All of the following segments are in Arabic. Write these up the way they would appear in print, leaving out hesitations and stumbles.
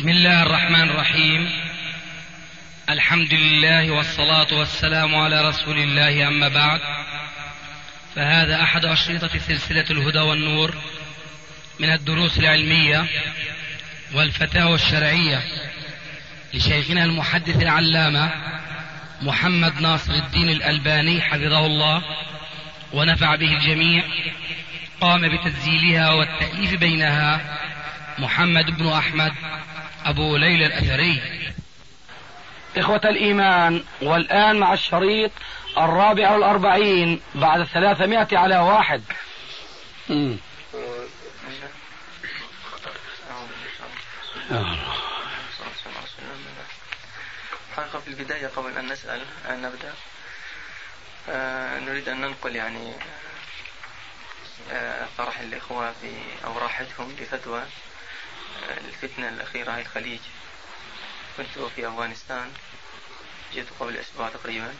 بسم الله الرحمن الرحيم. الحمد لله والصلاة والسلام على رسول الله، أما بعد، فهذا أحد أشرطة سلسلة الهدى والنور من الدروس العلمية والفتاوى الشرعية لشيخنا المحدث العلامة محمد ناصر الدين الألباني حفظه الله ونفع به الجميع. قام بتسجيلها والتأليف بينها محمد بن أحمد أبو ليلى الأثري. إخوة الإيمان، والآن مع الشريط 44 بعد 300 على 1. حقيقة في البداية قبل أن نسأل أن نبدأ نريد أن ننقل طرح الإخوة أو راحتهم لفتوى الفتنة الأخيرة في الخليج. كنت في أفغانستان، جئت قبل أسبوع تقريبا،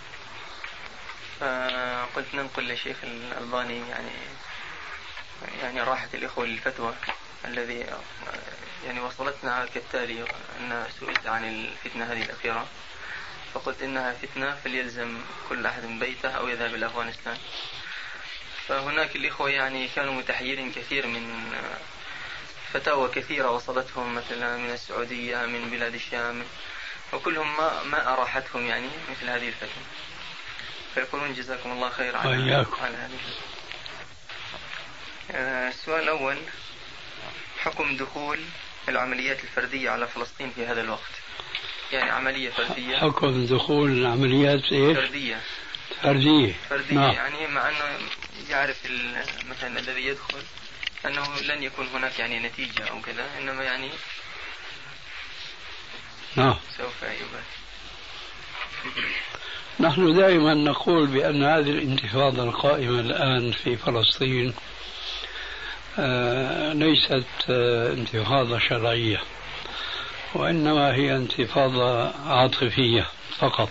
فقلت ننقل للشيخ الألباني يعني راحة الإخوة للفتوى الذي وصلتنا كالتالي: أن سئلت عن الفتنة هذه الأخيرة، فقلت إنها فتنة فليلزم كل أحد بيته أو يذهب إلى أفغانستان. فهناك الإخوة كانوا متحيرين كثير من فتاوى كثيرة وصلتهم، مثلا من السعودية، من بلاد الشام، وكلهم ما أراحتهم مثل هذه الفتنة، فيقولون جزاكم الله خير على هذه. السؤال الأول: حكم دخول العمليات الفردية على فلسطين في هذا الوقت، عملية فردية. حكم دخول العمليات فردية. نعم. مع أنه يعرف مثلا الذي يدخل أنه لن يكون هناك نتيجة أو كذا، إنما نعم سوف يبات. نحن دائما نقول بأن هذه الانتفاضة القائمة الآن في فلسطين ليست انتفاضة شرعية، وإنما هي انتفاضة عاطفية فقط.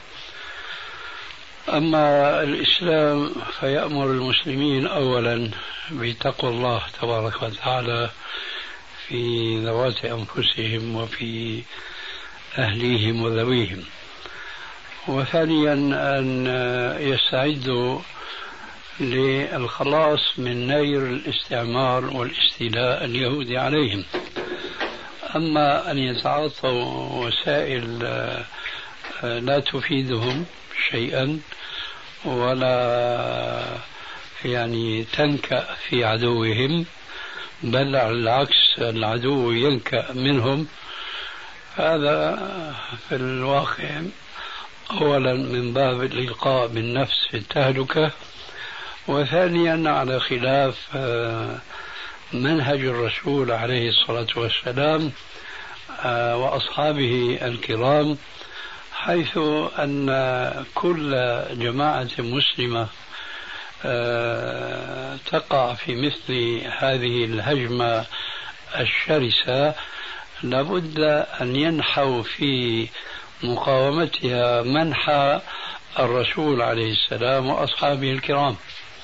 أما الإسلام فيأمر المسلمين أولا بتقوى الله تبارك وتعالى في ذوات أنفسهم وفي أهليهم وذويهم، وثانيا أن يستعدوا للخلاص من نير الاستعمار والاستيلاء اليهودي عليهم. أما أن يتعاطوا وسائل لا تفيدهم شيئا ولا تنكأ في عدوهم، بل على العكس العدو ينكأ منهم، هذا في الواقع أولا من باب الإلقاء بالنفس في التهلكة، وثانيا على خلاف منهج الرسول عليه الصلاة والسلام وأصحابه الكرام، حيث أن كل جماعة مسلمة تقع في مثل هذه الهجمة الشرسة لابد أن ينحوا في مقاومتها منحى الرسول عليه السلام وأصحابه الكرام.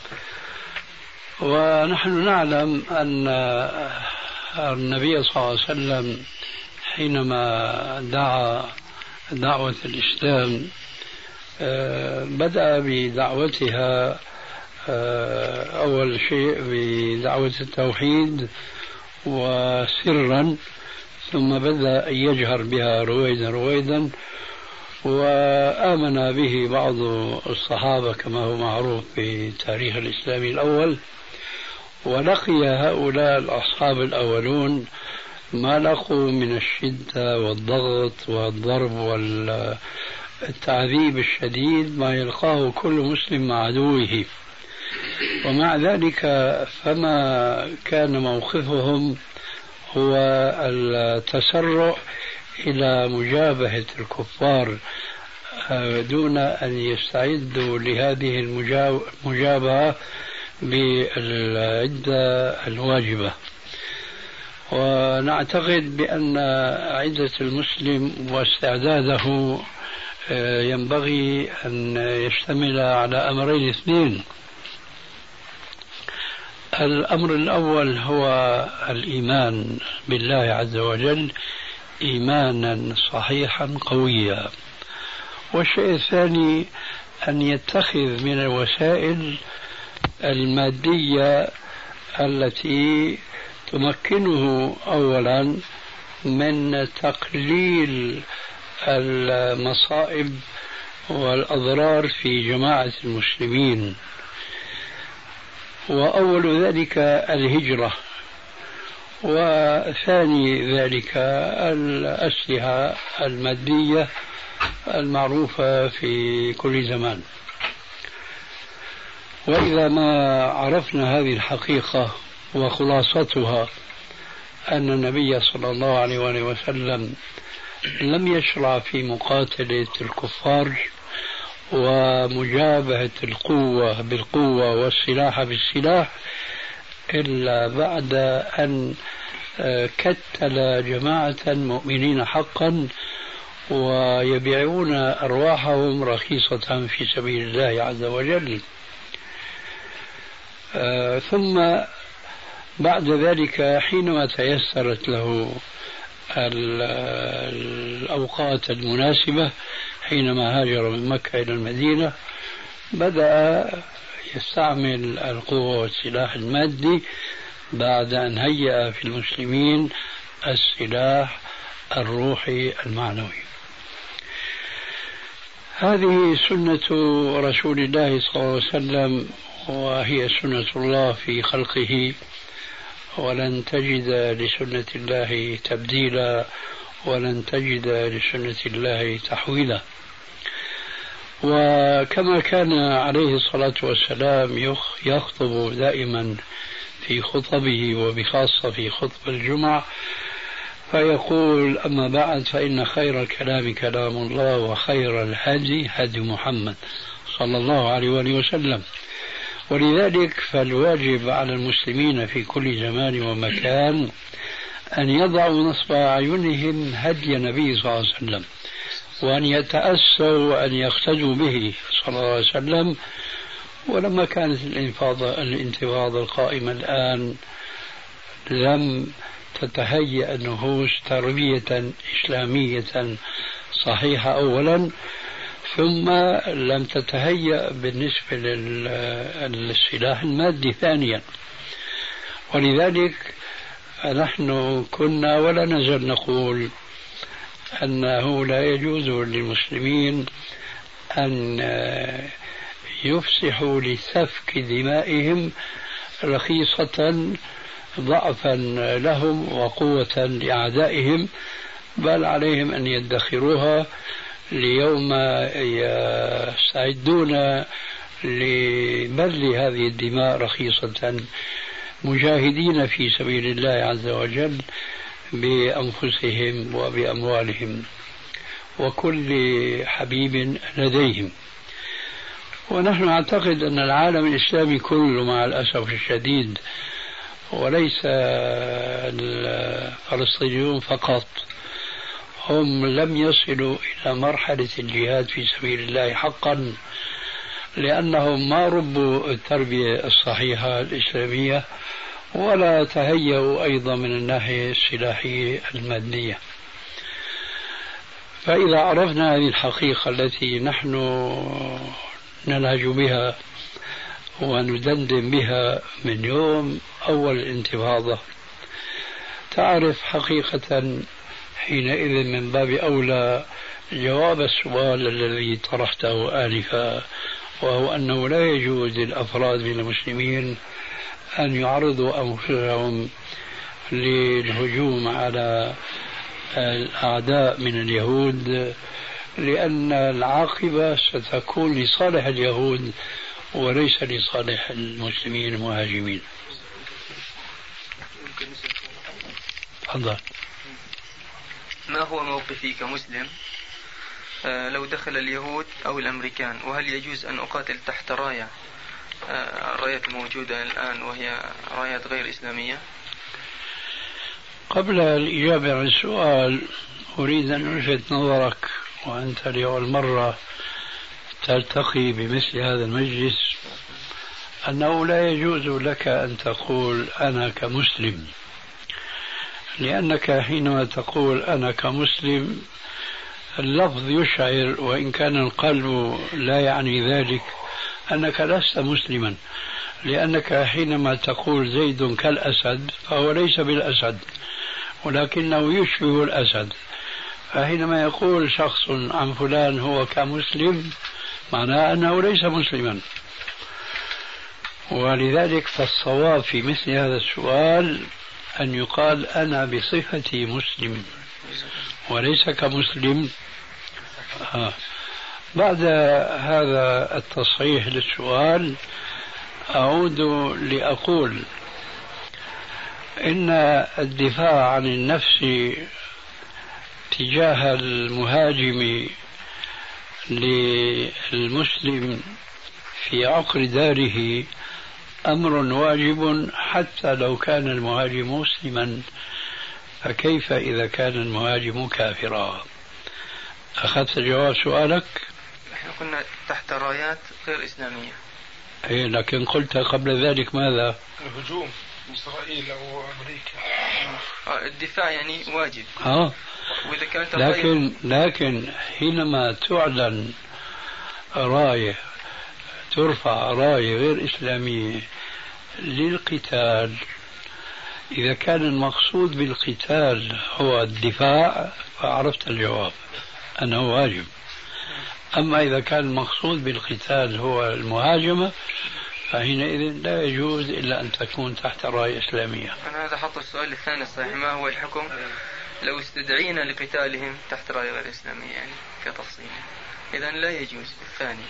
ونحن نعلم أن النبي صلى الله عليه وسلم حينما دعا دعوة الإسلام بدأ بدعوتها أول شيء بدعوة التوحيد وسرا، ثم بدأ يجهر بها رويدا رويدا، وآمن به بعض الصحابة كما هو معروف في تاريخ الإسلام الأول. ولقي هؤلاء الأصحاب الأولون ما لقوا من الشدة والضغط والضرب والتعذيب الشديد ما يلقاه كل مسلم مع عدوه، ومع ذلك فما كان موقفهم هو التسرع إلى مجابهة الكفار دون أن يستعدوا لهذه المجابهة بالعدة الواجبة. ونعتقد بأن عدة المسلم واستعداده ينبغي أن يشتمل على أمرين اثنين: الأمر الأول هو الإيمان بالله عز وجل إيمانا صحيحا قويا. والشيء الثاني أن يتخذ من الوسائل المادية التي تمكنه أولا من تقليل المصائب والأضرار في جماعة المسلمين. وأول ذلك الهجرة، وثاني ذلك الأسلحة المادية المعروفة في كل زمان. وإذا ما عرفنا هذه الحقيقة وخلاصتها أن النبي صلى الله عليه وسلم لم يشرع في مقاتلة الكفار ومجابهة القوة بالقوة والسلاح بالسلاح إلا بعد أن كتل جماعة مؤمنين حقا ويبيعون أرواحهم رخيصة في سبيل الله عز وجل. ثم بعد ذلك حينما تيسرت له الأوقات المناسبة حينما هاجر من مكة إلى المدينة بدأ يستعمل القوة والسلاح المادي بعد أن هيأ في المسلمين السلاح الروحي المعنوي. هذه سنة رسول الله صلى الله عليه وسلم، وهي سنة الله في خلقه، ولن تجد لسنة الله تبديلا ولن تجد لسنة الله تحويلا. وكما كان عليه الصلاة والسلام يخطب دائما في خطبه وبخاصة في خطب الجمعة فيقول: أما بعد، فإن خير الكلام كلام الله وخير الهدي هدي محمد صلى الله عليه وسلم. ولذلك فالواجب على المسلمين في كل زمان ومكان أن يضعوا نصب أعينهم هدي النبي صلى الله عليه وسلم، وأن يتأسوا وأن يقتدوا به صلى الله عليه وسلم. ولما كانت الانتفاضة القائمة الآن لم تتهيأ النفوس تربية إسلامية صحيحة أولا، ثم لم تتهيأ بالنسبة للسلاح المادي ثانيا. ولذلك نحن كنا ولا نزال نقول أنه لا يجوز للمسلمين أن يفسحوا لسفك دمائهم رخيصة ضعفا لهم وقوة لأعدائهم، بل عليهم أن يدخروها ليوم يستعدون لبذل هذه الدماء رخيصة مجاهدين في سبيل الله عز وجل بأنفسهم وبأموالهم وكل حبيب لديهم. ونحن نعتقد أن العالم الإسلامي كله مع الأسف الشديد، وليس الفلسطينيون فقط، هم لم يصلوا إلى مرحلة الجهاد في سبيل الله حقا، لأنهم ما ربوا التربية الصحيحة الإسلامية ولا تهيئوا أيضا من الناحية السلاحية المادية. فإذا عرفنا هذه الحقيقة التي نحن نلهج بها وندندن بها من يوم أول الانتفاضة، تعرف حقيقة حينئذ من باب أولى جواب السؤال الذي طرحته آنفا، وهو أنه لا يجوز للأفراد من المسلمين أن يعرضوا أنفسهم للهجوم على الأعداء من اليهود، لأن العاقبة ستكون لصالح اليهود وليس لصالح المسلمين المهاجمين. تفضل. ما هو موقفي كمسلم لو دخل اليهود أو الأمريكان، وهل يجوز أن أقاتل تحت راية الرايات الموجودة الآن وهي رايات غير إسلامية؟ قبل الإجابة عن السؤال أريد أن ألفت نظرك، وأنت لأول مرة تلتقي بمثل هذا المجلس، أنه لا يجوز لك أن تقول أنا كمسلم، لأنك حينما تقول أنا كمسلم اللفظ يشعر وإن كان القلب لا يعني ذلك أنك لست مسلما، لأنك حينما تقول زيد كالأسد فهو ليس بالأسد ولكنه يشبه الأسد، فحينما يقول شخص عن فلان هو كمسلم معناه أنه ليس مسلما. ولذلك فالصواب في مثل هذا السؤال أن يقال أنا بصفتي مسلم وليس كمسلم. بعد هذا التصحيح للسؤال أعود لأقول إن الدفاع عن النفس تجاه المهاجم للمسلم في عقر داره أمر واجب حتى لو كان المهاجم مسلما، فكيف إذا كان المهاجم كافرا؟ أخذت جواب سؤالك؟ نحن كنا تحت رايات غير إسلامية. إيه، لكن قلت قبل ذلك ماذا؟ الهجوم إسرائيل أو أمريكا. الدفاع يعني واجب. وإذا كانت لكن حينما تعلن راية، ترفع راية غير إسلامية للقتال، إذا كان المقصود بالقتال هو الدفاع فعرفت الجواب أنه واجب. أما إذا كان المقصود بالقتال هو المهاجمة فحينئذ لا يجوز إلا أن تكون تحت راية إسلامية. أنا هذا حط السؤال الثاني الصحيح، ما هو الحكم لو استدعينا لقتالهم تحت راية غير إسلامية يعني كتفصيل؟ إذن لا يجوز الثاني.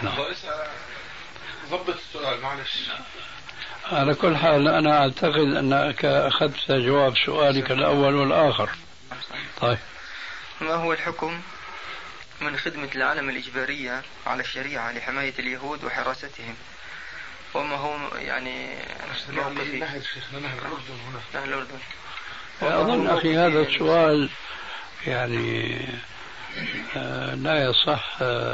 ضبط السؤال معلش. على كل حال أنا أعتقد أنك أخذت جواب سؤالك الأول والآخر. طيب، ما هو الحكم من خدمة العالم الإجبارية على الشريعة لحماية اليهود وحراستهم؟ وما هو يعني موقفي؟ نهر شيخنا، نهر الأردن هنا. نهر الأردن. أظن أخي هذا السؤال يعني لا يصح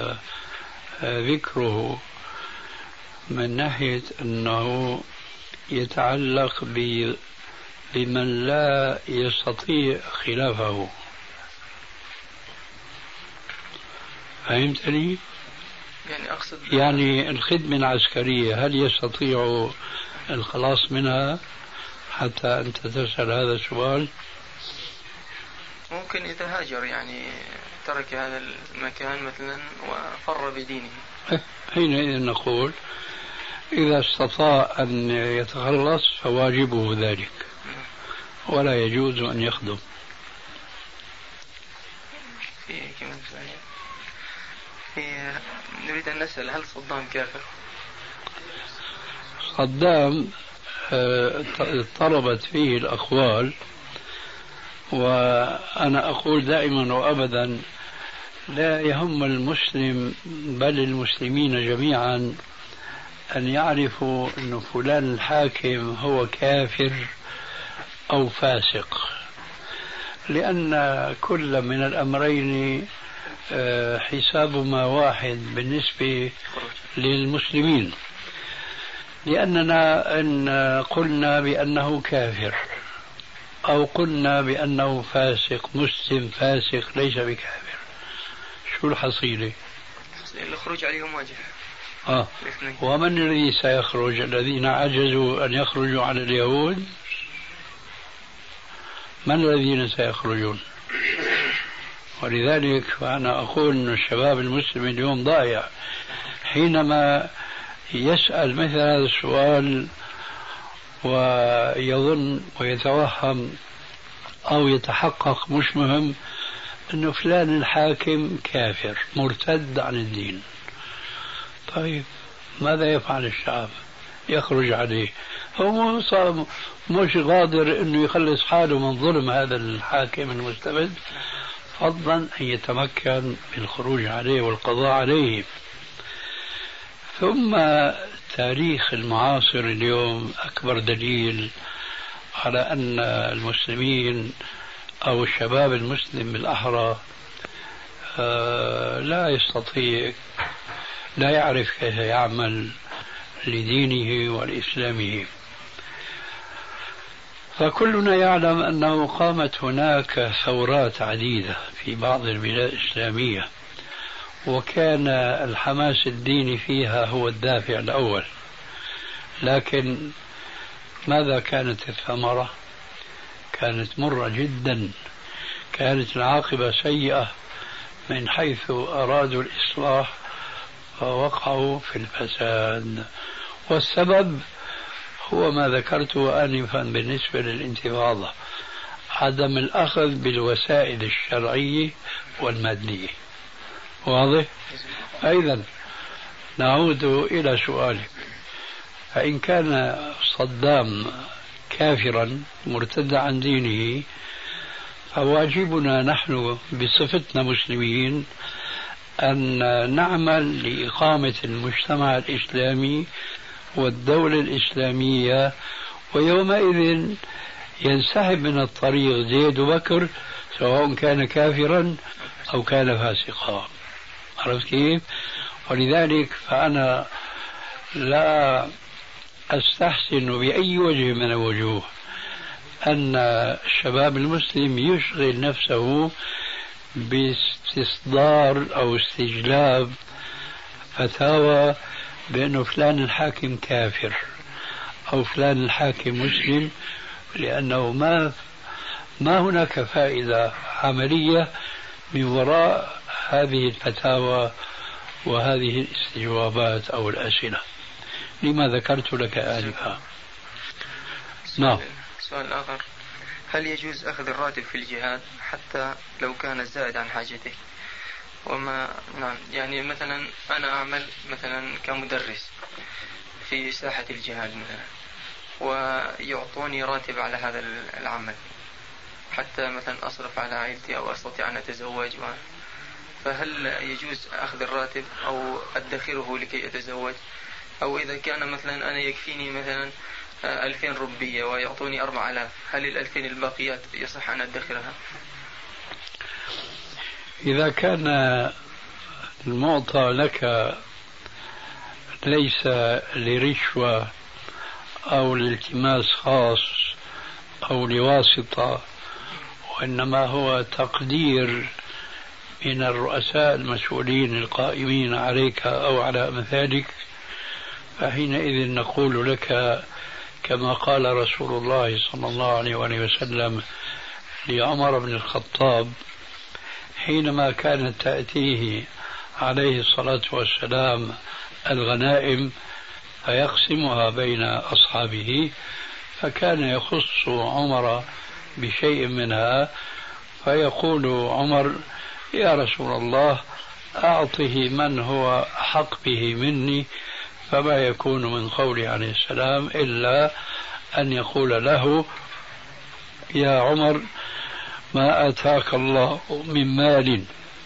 ذكره من ناحية أنه يتعلق بمن لا يستطيع خلافه. فهمتني؟ يعني أقصد يعني الخدمة العسكرية هل يستطيع الخلاص منها حتى أنت تسأل هذا السؤال؟ ممكن إذا هاجر يعني ترك هذا المكان مثلا وفر بدينه، حينئذ نقول إذا استطاع أن يتخلص فواجبه ذلك ولا يجوز أن يخدم. نريد أن نسأل هل صدام كافر؟ صدام اضطربت فيه الأقوال، وأنا أقول دائما وأبدا لا يهم المسلم بل المسلمين جميعا أن يعرفوا أن فلان الحاكم هو كافر أو فاسق، لأن كل من الأمرين حسابهما واحد بالنسبة للمسلمين، لأننا إن قلنا بأنه كافر أو قلنا بأنه فاسق، مسلم فاسق ليس بكافر، شو الحصيلة؟ الخروج عليهم واجب. ومن الذي سيخرج؟ الذين عجزوا أن يخرجوا على اليهود؟ من الذين سيخرجون؟ ولذلك فأنا أقول أن الشباب المسلم اليوم ضايع حينما يسأل مثل هذا السؤال ويظن ويتوهم أو يتحقق مش مهم أنه فلان الحاكم كافر مرتد عن الدين. طيب ماذا يفعل الشعب؟ يخرج عليه، هو مش قادر أنه يخلص حاله من ظلم هذا الحاكم المستبد، فضلا أن يتمكن بالخروج عليه والقضاء عليه. ثم تاريخ المعاصر اليوم أكبر دليل على أن المسلمين أو الشباب المسلم بالأحرى لا يستطيع، لا يعرف كيف يعمل لدينه ولإسلامه. فكلنا يعلم أنه قامت هناك ثورات عديدة في بعض البلاد الإسلامية، وكان الحماس الديني فيها هو الدافع الأول، لكن ماذا كانت الثمرة؟ كانت مرة جدا، كانت العاقبة سيئة من حيث أرادوا الإصلاح فوقعوا في الفساد. والسبب هو ما ذكرته آنفا بالنسبة للانتفاضة، عدم الأخذ بالوسائل الشرعية والمادية. واضح؟ أيضا نعود إلى سؤالك، فإن كان صدام كافرا مرتدا عن دينه فواجبنا نحن بصفتنا مسلمين أن نعمل لإقامة المجتمع الإسلامي والدولة الإسلامية، ويومئذ ينسحب من الطريق زيد وبكر سواء كان كافرا أو كان فاسقا. عرفت كيف؟ ولذلك فأنا لا أستحسن بأي وجه من الوجوه أن الشباب المسلم يشغل نفسه باستصدار أو استجلاب فتاوى بأنه فلان الحاكم كافر أو فلان الحاكم مسلم، لأنه ما هناك فائدة عملية من وراء هذه الفتاوى وهذه الاستجوابات أو الأسئلة، لما ذكرت لك آنفا. نعم. سؤال آخر: هل يجوز أخذ الراتب في الجهاد حتى لو كان زائد عن حاجته؟ نعم، يعني مثلا أنا أعمل مثلا كمدرس في ساحة الجهاد مثلا، ويعطوني راتب على هذا العمل حتى مثلا أصرف على عائلتي أو أستطيع أن أتزوج، فهل يجوز أخذ الراتب أو أدخره لكي أتزوج؟ أو إذا كان مثلا أنا يكفيني مثلا 2000 ربية ويعطوني 4000، هل 2000 الباقيات يصح أن أدخرها؟ إذا كان المعطى لك ليس لرشوة أو لالتماس خاص أو لواسطة، وإنما هو تقدير من الرؤساء المسؤولين القائمين عليك أو على أمثالك، فحينئذ نقول لك كما قال رسول الله صلى الله عليه وسلم لعمر بن الخطاب حينما كانت تأتيه عليه الصلاة والسلام الغنائم فيقسمها بين أصحابه، فكان يخص عمر بشيء منها، فيقول عمر: يا رسول الله أعطه من هو حق به مني، فما يكون من قولي عليه السلام إلا أن يقول له: يا عمر ما آتاك الله من مال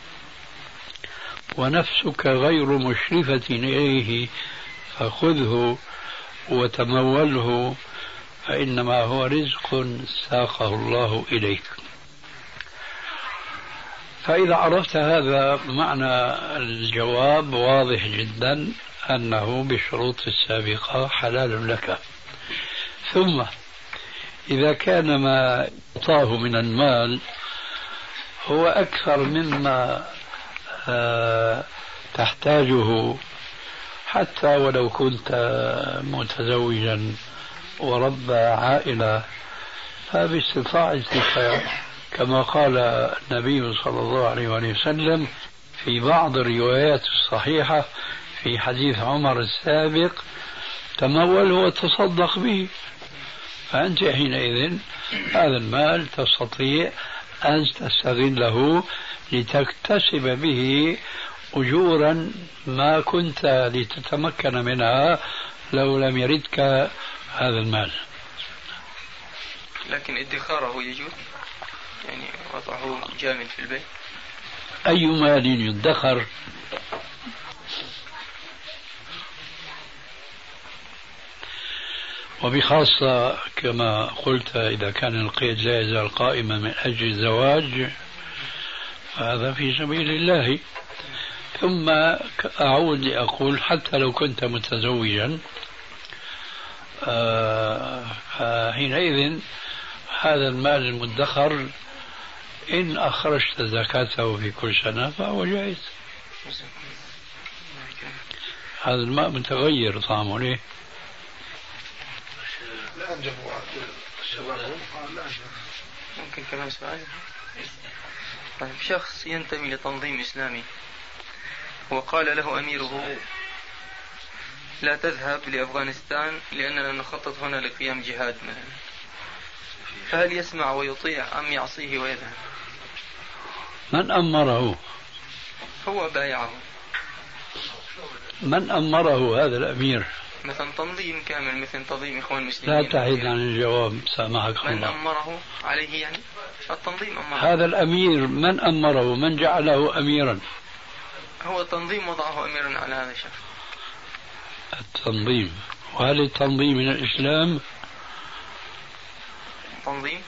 ونفسك غير مشرفة إليه فخذه وتموله فإنما هو رزق ساقه الله إليك. فإذا عرفت هذا معنى الجواب واضح جدا أنه بالشروط السابقة حلال لك. ثم إذا كان ما أعطاه من المال هو أكثر مما تحتاجه، حتى ولو كنت متزوجا ورب عائلة، فباستطاعتك كما قال النبي صلى الله عليه وسلم في بعض الروايات الصحيحة في حديث عمر السابق: تموله وتصدق به. فأنت حينئذ هذا المال تستطيع أن تستغله لتكتسب به أجورا ما كنت لتتمكن منها لو لم يردك هذا المال. لكن ادخاره يجوز، يعني وضعه جامد في البيت. أي مال يدخر؟ وبخاصة كما قلت إذا كان القيد لا يزال قائما من أجل الزواج فهذا في سبيل الله. ثم أعود لأقول حتى لو كنت متزوجا حينئذ هذا المال المدخر إن أخرجت زكاته في كل سنة فهو جائز. هذا الماء متغير طعمه ليه؟ لا أنجبوا الشباب. ممكن كمان سؤال؟ طيب، شخص ينتمي لتنظيم إسلامي وقال له أميره لا تذهب لأفغانستان لأننا نخطط هنا لقيام جهاد مثلا، فهل يسمع ويطيع أم يعصيه ويذهب؟ من أمره؟ هو بايعه. من أمره هذا الأمير؟ مثلا تنظيم كامل مثل تنظيم إخوان المسلمين. لا تحيد عن الجواب سامحك من الله. أمره عليه يعني التنظيم أمره. هذا الأمير من أمره؟ من جعله أميرا؟ هو التنظيم وضعه أميرا على هذا الشخص. التنظيم. وهل التنظيم من الإسلام؟ تنظيم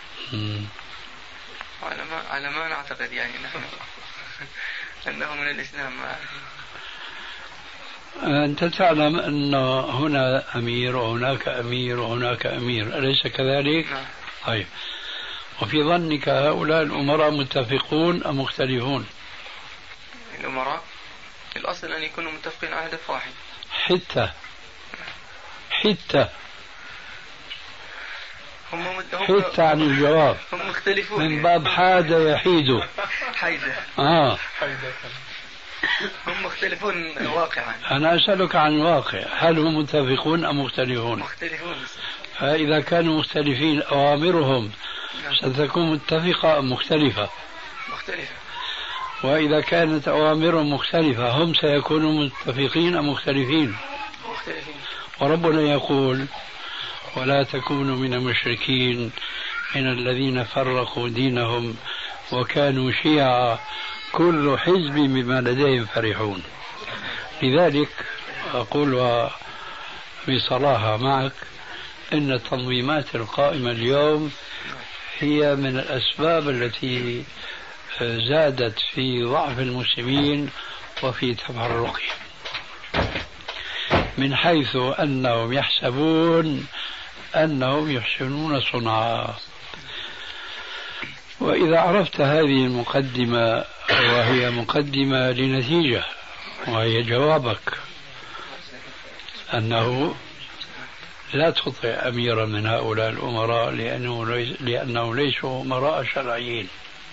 على ما نعتقد يعني نحن أنه من الإسلام. أنت تعلم أن هنا أمير وهناك أمير وهناك أمير، أليس كذلك؟ نعم. طيب، وفي ظنك هؤلاء الأمراء متفقون أم مختلفون؟ الأمراء الأصل أن يكونوا متفقين على هدف واحد. حتى حتى عن الجواب. هم مختلفون من باب حاد يحيد. حيدة. هم مختلفون واقعا. أنا أسألك عن الواقع، هل هم متفقون أم مختلفون؟ مختلفون. فإذا كانوا مختلفين أوامرهم ستكون متفقة أم مختلفة؟ مختلفة. وإذا كانت أوامرهم مختلفة هم سيكونوا متفقين أم مختلفين؟ مختلفين. وربنا يقول ولا تكونوا من المشركين من الذين فرقوا دينهم وكانوا شيعا كل حزب بما لديهم فرحون. لذلك أقول بصراحة معك إن التنظيمات القائمة اليوم هي من الأسباب التي زادت في ضعف المسلمين وفي تفرقهم، من حيث أنهم يحسبون أنهم يحسنون صنعا. وإذا عرفت هذه المقدمة، وهي مقدمة لنتيجة، وهي جوابك أنه لا تطع أميرا من هؤلاء الأمراء لأنه ليسوا أمراء شرعيين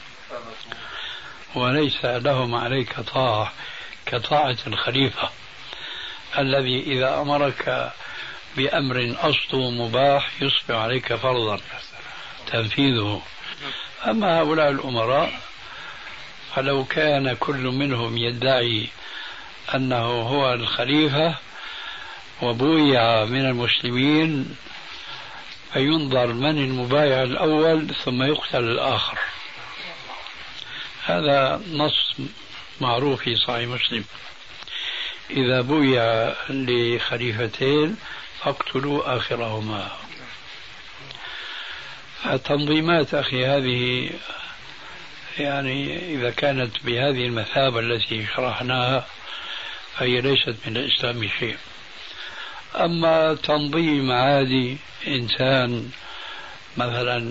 وليس لهم عليك طاعة كطاعة الخليفة الذي إذا أمرك بأمر أصله مباح يصبح عليك فرضا تنفيذه. أما هؤلاء الأمراء فلو كان كل منهم يدعي أنه هو الخليفة وبويع من المسلمين فينظر من المبايع الأول ثم يقتل الآخر. هذا نص معروف في صحيح مسلم: إذا بويع لخليفتين فاقتلوا آخرهما. التنظيمات أخي هذه يعني إذا كانت بهذه المثابة التي شرحناها فهي ليست من الإسلام شيء. أما تنظيم عادي، إنسان مثلا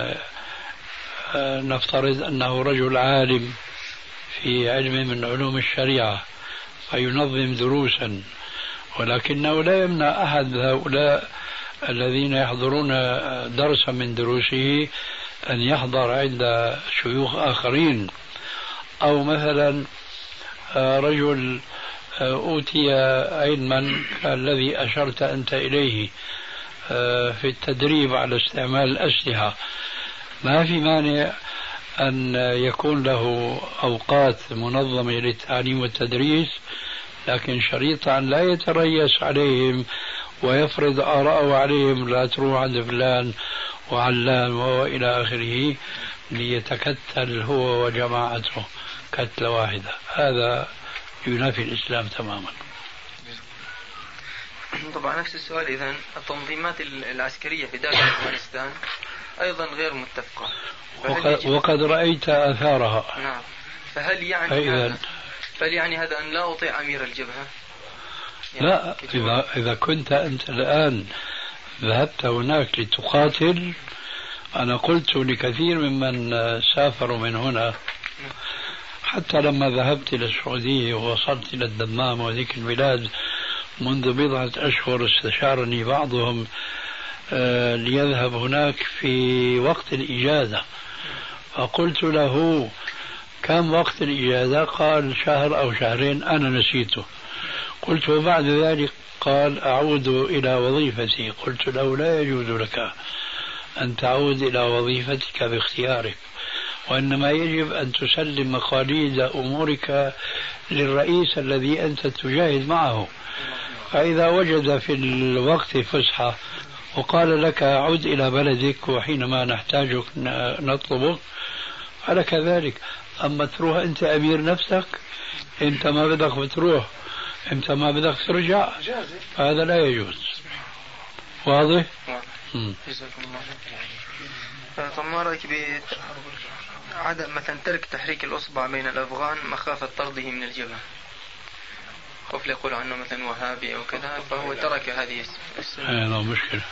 نفترض أنه رجل عالم في علم من علوم الشريعة فينظم دروسا، ولكنه لا يمنع أحد هؤلاء الذين يحضرون درسا من دروسه أن يحضر عند شيوخ آخرين. أو مثلا رجل أوتي علما الذي أشرت أنت إليه في التدريب على استعمال الأسلحة، ما في مانع أن يكون له أوقات منظمة للتعليم والتدريس، لكن شريطة أن لا يتريس عليهم ويفرض آراءه عليهم، لا تروح عند فلان وعلان وإلى آخره، ليتكتل هو وجماعته كتلة واحدة. هذا ينافي الإسلام تماما. طبعا نفس السؤال. إذن التنظيمات العسكرية في داخل أفغانستان أيضا غير متفقة، وقد رأيت آثارها. نعم. فهل يعني هذا أن لا أطيع أمير الجبهة؟ يعني لا، إذا كنت أنت الآن ذهبت هناك لتقاتل أنا قلت لكثير ممن سافروا من هنا، حتى لما ذهبت إلى السعودية ووصلت إلى الدمام وذيك البلاد منذ بضعة أشهر، استشارني بعضهم ليذهب هناك في وقت الإجازة، فقلت له كم وقت الإجازة؟ قال شهر أو شهرين، أنا نسيته. قلت وبعد ذلك؟ قال أعود إلى وظيفتي. قلت له لا يجوز لك أن تعود إلى وظيفتك باختيارك، وإنما يجب أن تسلم مقاليد أمورك للرئيس الذي أنت تجاهد معه، فإذا وجد في الوقت فسحة وقال لك عد إلى بلدك وحينما نحتاجك نطلبك فلك ذلك. أما تروح أنت أمير نفسك، أنت ما بدك بتروح، أنت ما بدك ترجع، هذا لا يجوز. واضح؟ جزاكم الله خير. طب ما رأيك بعدم مثلا ترك تحريك الأصبع بين الأفغان مخافة طرده من الجبهة؟ خوف يقول عنه مثلا وهابي أو كذا، فهو ترك هذه السنة. لا مشكلة.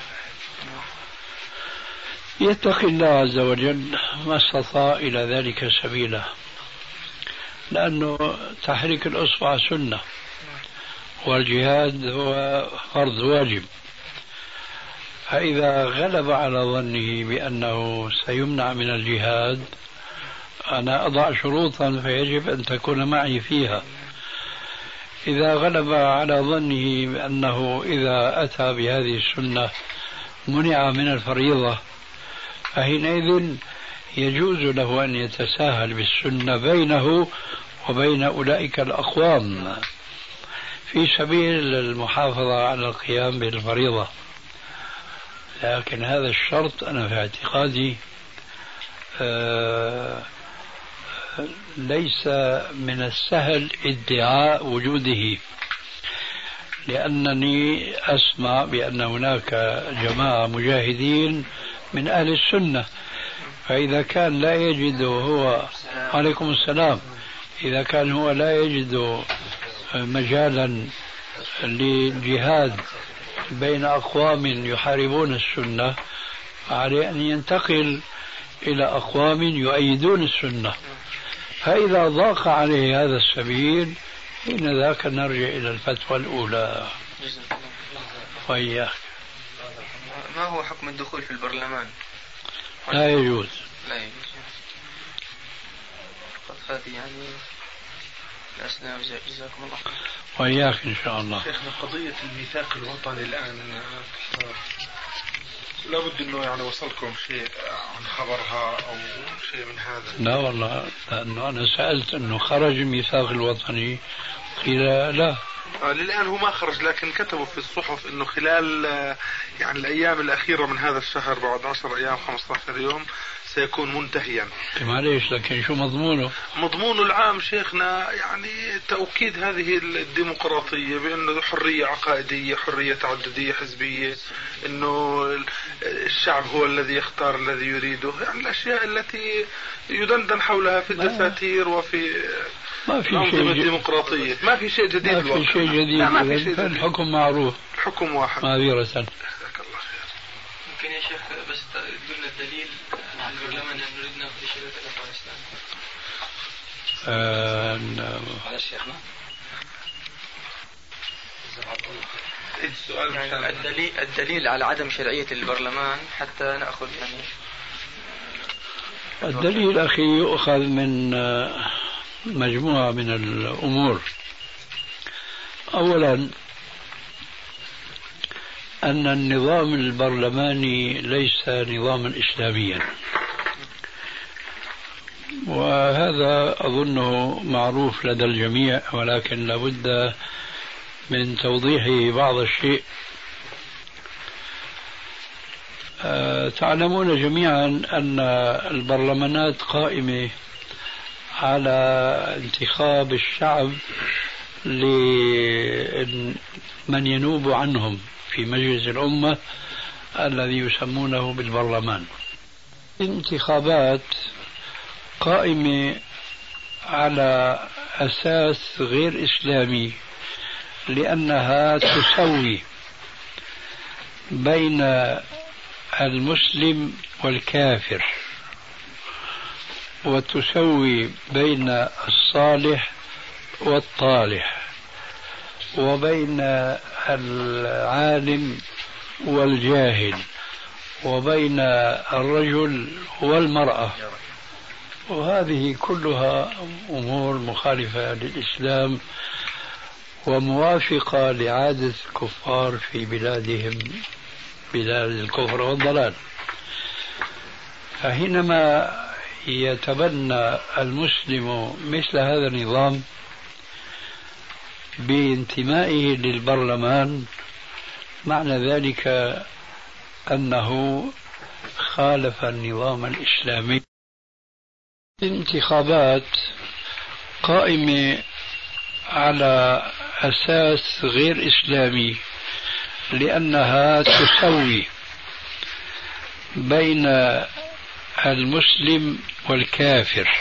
يتقي الله عز وجل ما استطاع إلى ذلك سبيلا، لأنه تحريك الأصبع سنة والجهاد هو فرض واجب، فإذا غلب على ظنه بأنه سيمنع من الجهاد أنا أضع شروطا فيجب أن تكون معي فيها. إذا غلب على ظنه بأنه إذا أتى بهذه السنة منع من الفريضة، فحينئذ يجوز له أن يتساهل بالسنة بينه وبين أولئك الأقوام في سبيل المحافظة على القيام بالفريضة. لكن هذا الشرط أنا في اعتقادي ليس من السهل ادعاء وجوده، لأنني أسمع بأن هناك جماعة مجاهدين من أهل السنة، فإذا كان لا يجد هو عليكم السلام، إذا كان هو لا يجد مجالا للجهاد بين أقوام يحاربون السنة، عليه أن ينتقل إلى أقوام يؤيدون السنة، فإذا ضاق عليه هذا السبيل حين ذاك نرجع إلى الفتوى الأولى. وإياك. ما هو حكم الدخول في البرلمان؟ لا يجوز. لا يجوز. هذه يعني الأسلام. جزاكم الله خير. وإياك إن شاء الله. شيخنا قضية الميثاق الوطني الآن لابد أنه يعني وصلكم شيء عن خبرها أو شيء من هذا؟ لا والله، لأنه أنا سألت أنه خرج الميثاق الوطني، قيل لا. للآن هو ما خرج، لكن كتبوا في الصحف أنه خلال يعني الأيام الأخيرة من هذا الشهر بعد 10 أيام 15 يوم سيكون منتهيا. معليش، لكن شو مضمونه؟ مضمونه العام شيخنا يعني تأكيد هذه الديمقراطية، بأنه حرية عقائدية، حرية تعددية حزبية، أنه الشعب هو الذي يختار الذي يريده، يعني الأشياء التي يدندن حولها في الدساتير وفي الأنظمة الديمقراطية. ما في شيء جديد. ما في شيء جديد. ما في شيء جديد. الحكم معروف، الحكم واحد. معذرة. ممكن يا شيخ بس تقولنا الدليل عن البرلمان أن نريد نأخذ شبكة أفغانستان؟ على شيخنا يعني الدليل على عدم شرعية البرلمان حتى نأخذ يعني. الدليل أخي يؤخذ من مجموعة من الأمور. أولا أن النظام البرلماني ليس نظاما إسلاميا، وهذا أظنه معروف لدى الجميع، ولكن لابد من توضيح بعض الشيء. تعلمون جميعا أن البرلمانات قائمة على انتخاب الشعب لمن ينوب عنهم في مجلس الأمة الذي يسمونه بالبرلمان. الانتخابات قائمة على أساس غير إسلامي، لأنها تسوي بين المسلم والكافر، وتسوي بين الصالح والطالح، وبين العالم والجاهل، وبين الرجل والمرأة. وهذه كلها أمور مخالفة للإسلام وموافقة لعادة الكفار في بلادهم، بلاد الكفر والضلال. فحينما يتبنى المسلم مثل هذا النظام بانتمائه للبرلمان، معنى ذلك أنه خالف النظام الإسلامي. الانتخابات قائمة على أساس غير إسلامي، لأنها تسوي بين المسلم والكافر،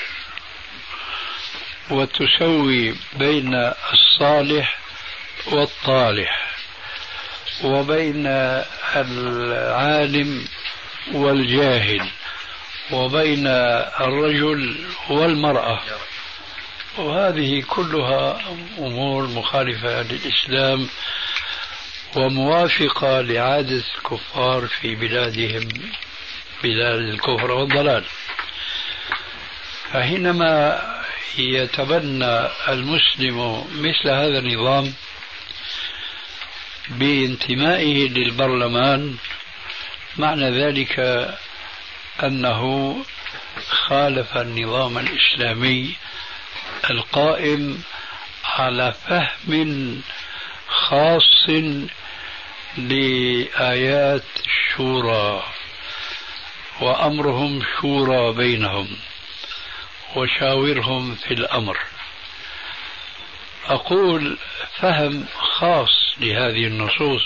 وتسوي بين الصالح والطالح، وبين العالم والجاهل، وبين الرجل والمرأة. وهذه كلها أمور مخالفة للإسلام وموافقة لعادة الكفار في بلادهم، بلاد الكفر والضلال. فحينما يتبنى المسلم مثل هذا النظام بانتمائه للبرلمان، معنى ذلك أنه خالف النظام الإسلامي القائم على فهم خاص لآيات الشورى، وأمرهم شورى بينهم وشاورهم في الأمر. أقول فهم خاص لهذه النصوص،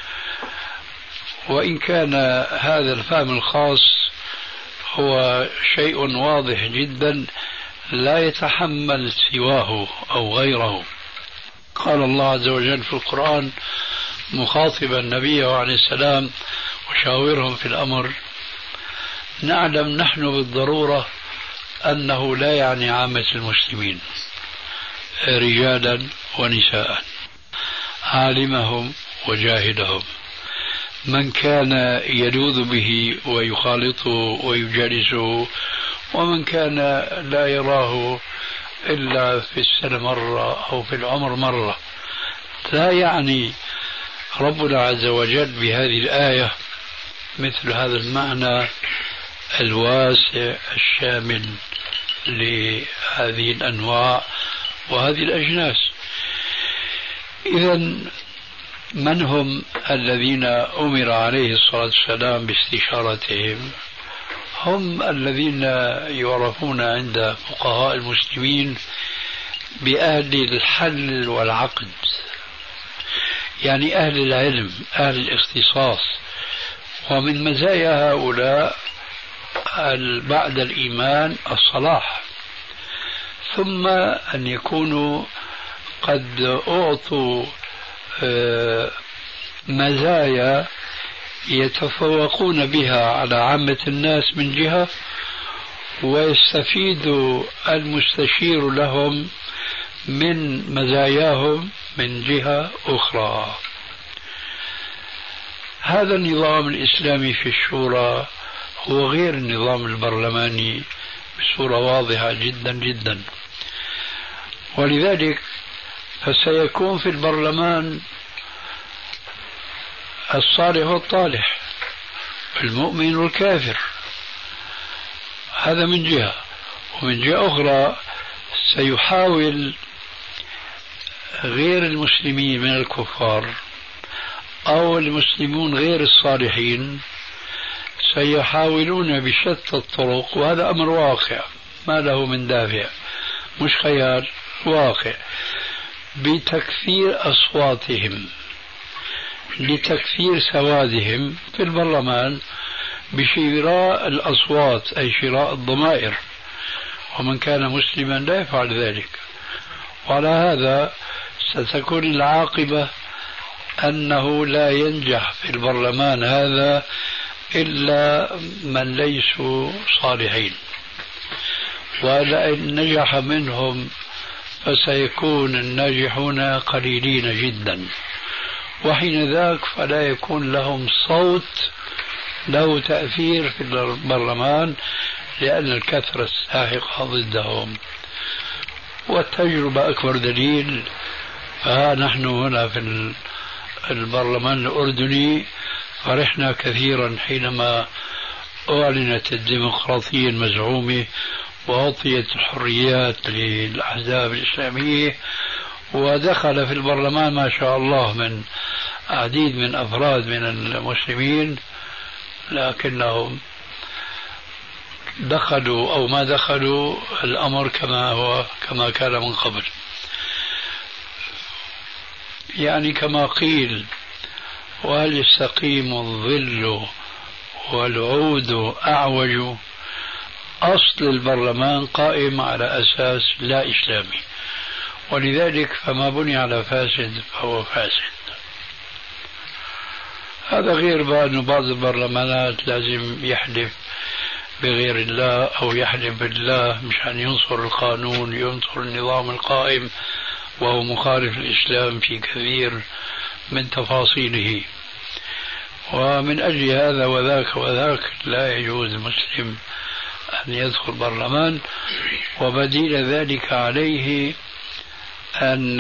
وإن كان هذا الفهم الخاص هو شيء واضح جدا لا يتحمل سواه أو غيره. قال الله عز وجل في القرآن مخاطبا النبي عليه السلام وشاورهم في الأمر: نعلم نحن بالضرورة أنه لا يعني عامة المسلمين، رجالا ونساء، عالمهم وجاهلهم، من كان يلوذ به ويخالطه ويجالسه، ومن كان لا يراه إلا في السنة مرة أو في العمر مرة. لا يعني ربنا عز وجل بهذه الآية مثل هذا المعنى الواسع الشامل لهذه الأنواع وهذه الأجناس. إذن من هم الذين أمر عليه الصلاة والسلام باستشارتهم؟ هم الذين يعرفون عند فقهاء المسلمين بأهل الحل والعقد، يعني أهل العلم، أهل الاختصاص. ومن مزايا هؤلاء بعد الإيمان الصلاح، ثم أن يكونوا قد أعطوا مزايا يتفوقون بها على عامة الناس من جهة، ويستفيد المستشير لهم من مزاياهم من جهة أخرى. هذا النظام الإسلامي في الشورى هو غير النظام البرلماني بصورة واضحة جدا جدا. ولذلك فسيكون في البرلمان الصالح والطالح، المؤمن والكافر، هذا من جهة. ومن جهة أخرى سيحاول غير المسلمين من الكفار أو المسلمون غير الصالحين سيحاولون بشتى الطرق، وهذا أمر واقع ما له من دافع، مش خيال، واقع، بتكثير أصواتهم لتكثير سوادهم في البرلمان بشراء الأصوات، أي شراء الضمائر، ومن كان مسلما لا يفعل ذلك. وعلى هذا ستكون العاقبة أنه لا ينجح في البرلمان هذا إلا من ليسوا صالحين، ولئن نجح منهم فسيكون الناجحون قليلين جدا، وحين ذاك فلا يكون لهم صوت له تأثير في البرلمان، لأن الكثرة الساحقة ضدهم. والتجربة أكبر دليل. فها نحن هنا في البرلمان الأردني فرحنا كثيرا حينما أعلنت الديمقراطية المزعومة وأعطيت الحريات للأحزاب الإسلامية، ودخل في البرلمان ما شاء الله من عديد من أفراد من المسلمين، لكنهم دخلوا أو ما دخلوا الأمر كما كان من قبل. يعني كما قيل: وهل يستقيم الظل والعود أعوج. أصل البرلمان قائم على أساس لا إسلامي، ولذلك فما بني على فاسد فهو فاسد. هذا غير بقى أنه بعض البرلمانات لازم يحلف بغير الله أو يحلف بالله مشان ينصر القانون، ينصر النظام القائم، وهو مخالف الإسلام في كثير من تفاصيله. ومن أجل هذا وذاك وذاك لا يجوز المسلم أن يدخل برلمان، وبديل ذلك عليه أن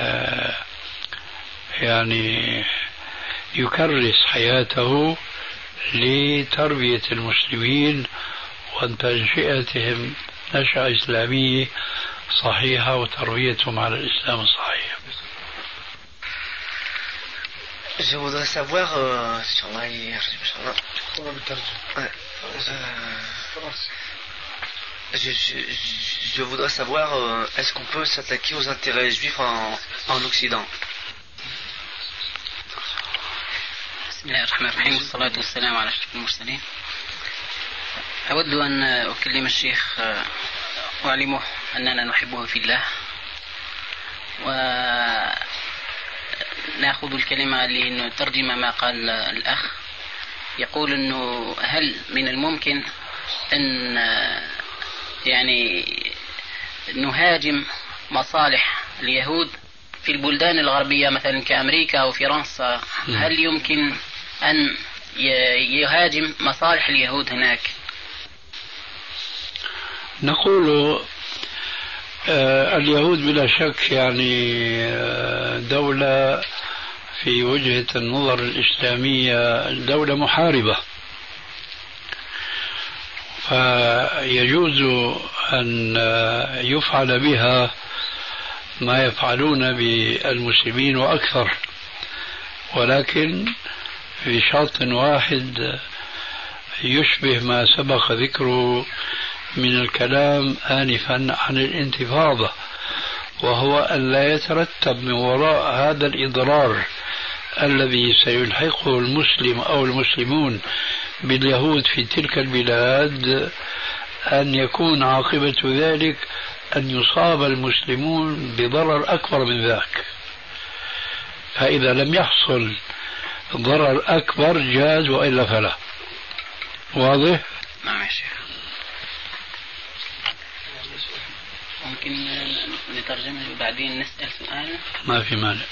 يعني يكرس حياته لتربية المسلمين وتنشئتهم نشأة إسلامية صحيحة وتربيتهم على الإسلام الصحيح. Je voudrais savoir je voudrais savoir est-ce qu'on peut s'attaquer aux intérêts juifs en Occident. بسم الله الرحمن الرحيم، والصلاة والسلام على أشرف المرسلين. أود أن أكلم الشيخ وأعلمه أننا نحبه في الله، ونأخذ الكلمة لنترجم ما قال الأخ. يقول أنه هل من الممكن أن يعني نهاجم مصالح اليهود في البلدان الغربية مثلا كأمريكا أو فرنسا؟ هل يمكن أن يهاجم مصالح اليهود هناك؟ نقول اليهود بلا شك يعني دولة في وجهة النظر الإسلامية دولة محاربة، فيجوز أن يفعل بها ما يفعلون بالمسلمين وأكثر، ولكن في شرط واحد يشبه ما سبق ذكره من الكلام آنفا عن الانتفاضة، وهو أن لا يترتب من وراء هذا الإضرار الذي سيلحقه المسلم أو المسلمون باليهود في تلك البلاد أن يكون عاقبة ذلك أن يصاب المسلمون بضرر أكبر من ذاك. فإذا لم يحصل ضرر أكبر جاز، وإلا فلا. واضح؟ نعم يا شيخ. ممكن نترجمه وبعدين نسأل سؤال؟ ما في مانع.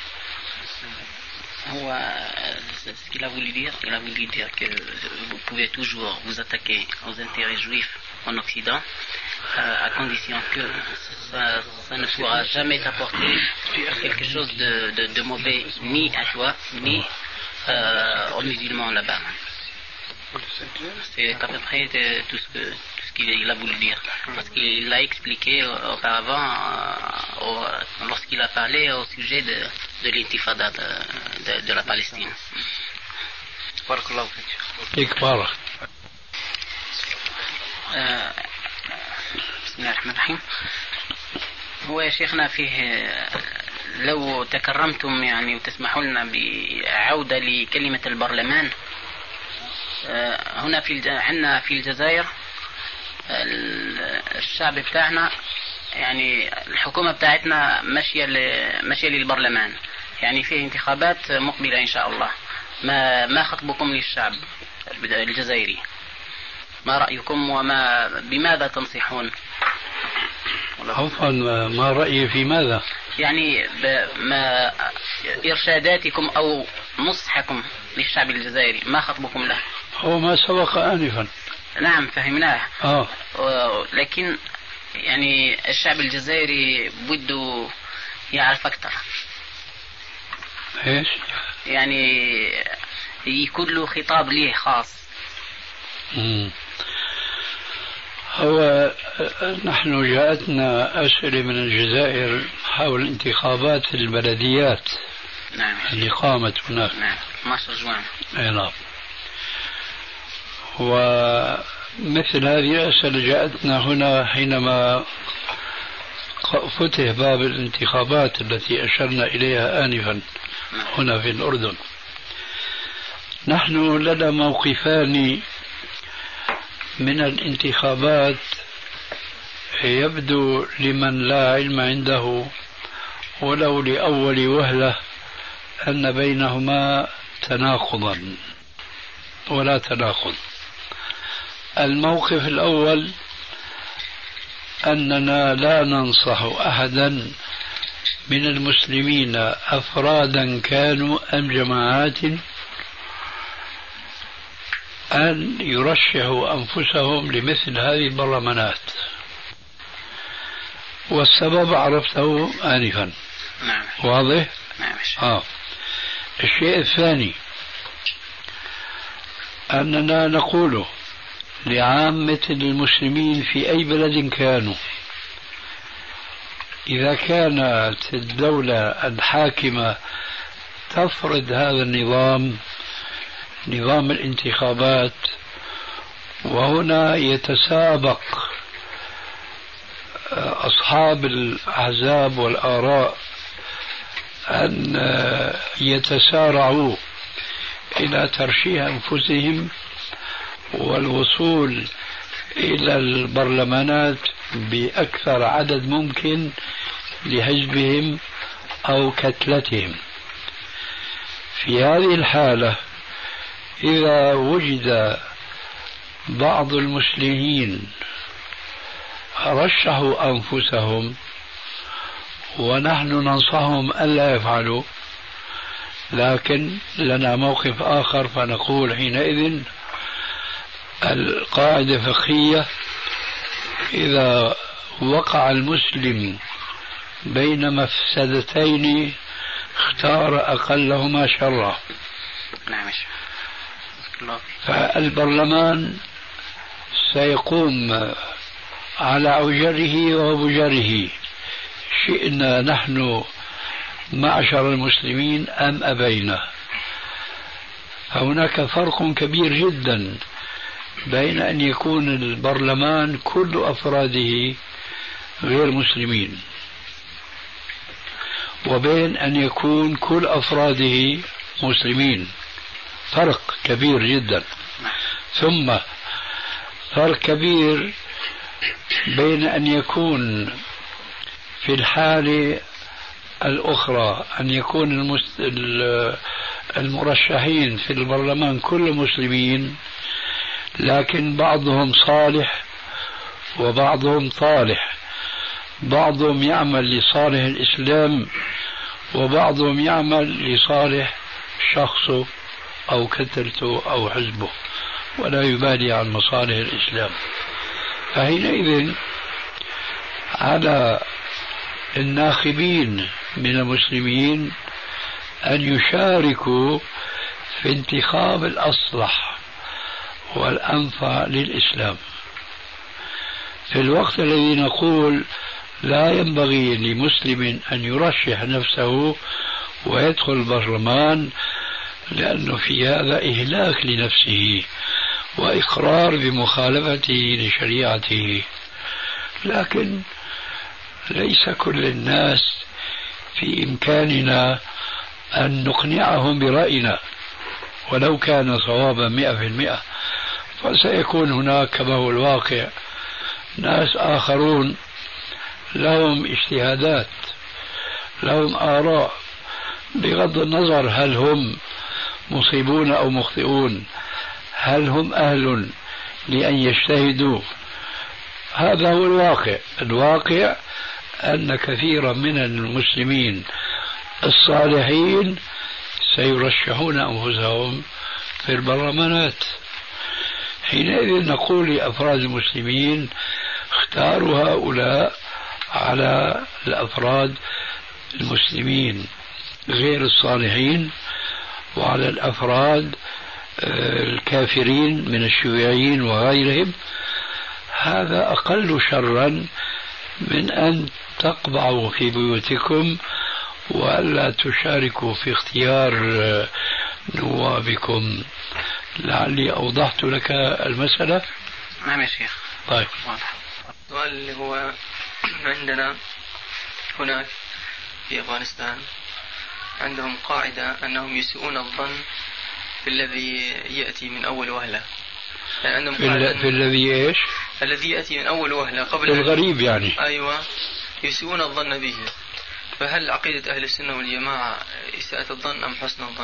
Ce qu'il a voulu dire, que vous pouvez toujours vous attaquer aux intérêts juifs en Occident, à condition que ça ne pourra jamais t'apporter quelque chose de mauvais ni à toi ni aux musulmans là-bas. C'est à peu près tout ce qu'il a voulu dire, parce qu'il l'a expliqué auparavant lorsqu'il a parlé au sujet de l'intifada de la Palestine. بسم الله الرحمن الرحيم. هو يا شيخنا فيه لو تكرمتم يعني وتسمحوا لنا بعودة لكلمة البرلمان. هنا عندنا في الجزائر الشعب بتاعنا يعني الحكومة بتاعتنا ماشية للبرلمان، يعني فيه انتخابات مقبلة إن شاء الله. ما خطبكم للشعب الجزائري، ما رأيكم بماذا تنصحون؟ عفوا، ما رأيي في ماذا؟ يعني ما إرشاداتكم أو نصحكم للشعب الجزائري، ما خطبكم له؟ هو ما سبق آنفا. نعم فهمناه. لكن يعني الشعب الجزائري بده يعرف أكثر. ايش؟ يعني يكون له خطاب ليه خاص. هو نحن جاءتنا أسئلة من الجزائر حول انتخابات البلديات. نعم. اللي قامت هناك. نعم 12 جوان. نعم. ومثل هذه الأسئلة جاءتنا هنا حينما فتح باب الانتخابات التي أشرنا إليها آنفا هنا في الأردن. نحن لنا موقفان من الانتخابات يبدو لمن لا علم عنده ولو لأول وهلة أن بينهما تناقضا ولا تناقض. الموقف الأول أننا لا ننصح أحدا من المسلمين أفرادا كانوا أم جماعات أن يرشحوا أنفسهم لمثل هذه البرلمانات، والسبب عرفته آنفا. نعم. واضح؟ نعم. الشيء الثاني أننا نقول لعامة المسلمين في أي بلد كانوا، إذا كانت الدولة الحاكمة تفرض هذا النظام، نظام الانتخابات، وهنا يتسابق أصحاب الأحزاب والآراء أن يتسارعوا إلى ترشيح أنفسهم والوصول إلى البرلمانات بأكثر عدد ممكن لحزبهم أو كتلتهم. في هذه الحالة إذا وجد بعض المسلمين رشحوا أنفسهم ونحن ننصحهم ألا يفعلوا، لكن لنا موقف آخر فنقول حينئذ القاعدة الفقهية إذا وقع المسلم بين مفسدتين اختار أقلهما شرا. نعم. فالبرلمان سيقوم على أوجره وبجره، شئنا نحن معشر المسلمين أم أبينا. هناك فرق كبير جدا بين أن يكون البرلمان كل أفراده غير مسلمين وبين أن يكون كل أفراده مسلمين. فرق كبير جدا. ثم فرق كبير بين أن يكون في الحالة الأخرى أن يكون المرشحين في البرلمان كل مسلمين، لكن بعضهم صالح وبعضهم طالح، بعضهم يعمل لصالح الإسلام وبعضهم يعمل لصالح شخصه أو كتلته أو حزبه ولا يبالي عن مصالح الإسلام. فحينئذ على الناخبين من المسلمين أن يشاركوا في انتخاب الأصلح والأنفع للإسلام. في الوقت الذي نقول لا ينبغي لمسلم أن يرشح نفسه ويدخل البرلمان، لأنه في هذا إهلاك لنفسه وإقرار بمخالفته لشريعته. لكن ليس كل الناس في إمكاننا أن نقنعهم برأينا ولو كان صوابا 100%، فسيكون هناك كما هو الواقع ناس آخرون لهم اجتهادات، لهم آراء، بغض النظر هل هم مصيبون أو مخطئون، هل هم أهل لأن يجتهدوا؟ هذا هو الواقع. الواقع أن كثيرا من المسلمين الصالحين سيرشحون أنفسهم في البرلمانات. حينئذ نقول لأفراد المسلمين اختاروا هؤلاء على الأفراد المسلمين غير الصالحين، وعلى الأفراد الكافرين من الشيوعيين وغيرهم. هذا أقل شرا من أن تقبعوا في بيوتكم وألا تشاركوا في اختيار نوابكم. لعلي أوضحت لك المسألة. نعم يا شيخ. طيب. السؤال اللي هو عندنا هناك في أفغانستان عندهم قاعدة أنهم يسيئون الظن في الذي يأتي من أول وهلة. يعني عندهم في الذي إيش؟ الذي يأتي من أول وهلة قبل الغريب يعني. أيوة، يسيئون الظن به. فهل عقيدة أهل السنة والجماعة إساءة الظن أم حسن الظن؟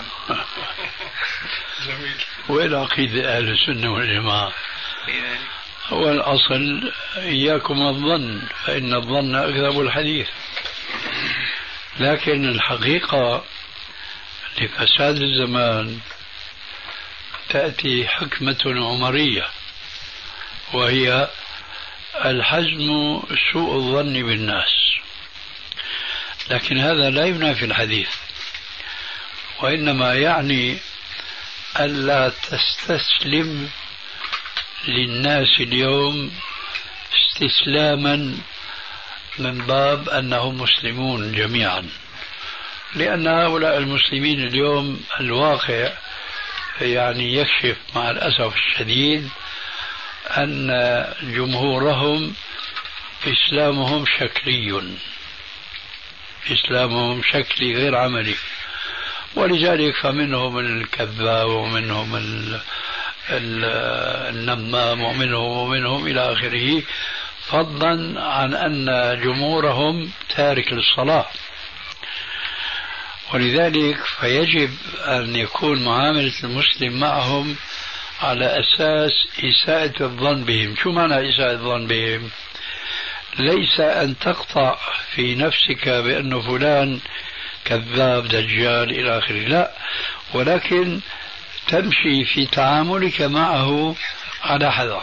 وين عقيدة أهل السنة والجماعة؟ هو الأصل إياكم الظن فإن الظن أكذب الحديث. لكن الحقيقة لفساد الزمان تأتي حكمة عمرية، وهي الحزم سوء الظن بالناس. لكن هذا لا ينافي الحديث، وإنما يعني ألا تستسلم للناس اليوم استسلاما من باب أنهم مسلمون جميعا، لأن هؤلاء المسلمين اليوم الواقع يعني يكشف مع الأسف الشديد أن جمهورهم إسلامهم شكلي، إسلامهم شكلي غير عملي. ولذلك فمنهم الكذاب ومنهم النمام ومنهم إلى آخره، فضلا عن أن جمهورهم تارك للصلاة. ولذلك فيجب أن يكون معاملة المسلم معهم على أساس إساءة الظن بهم. شو معنى إساءة الظن بهم؟ ليس أن تقطع في نفسك بأن فلان كذاب دجال إلى آخره، لا، ولكن تمشي في تعاملك معه على حذر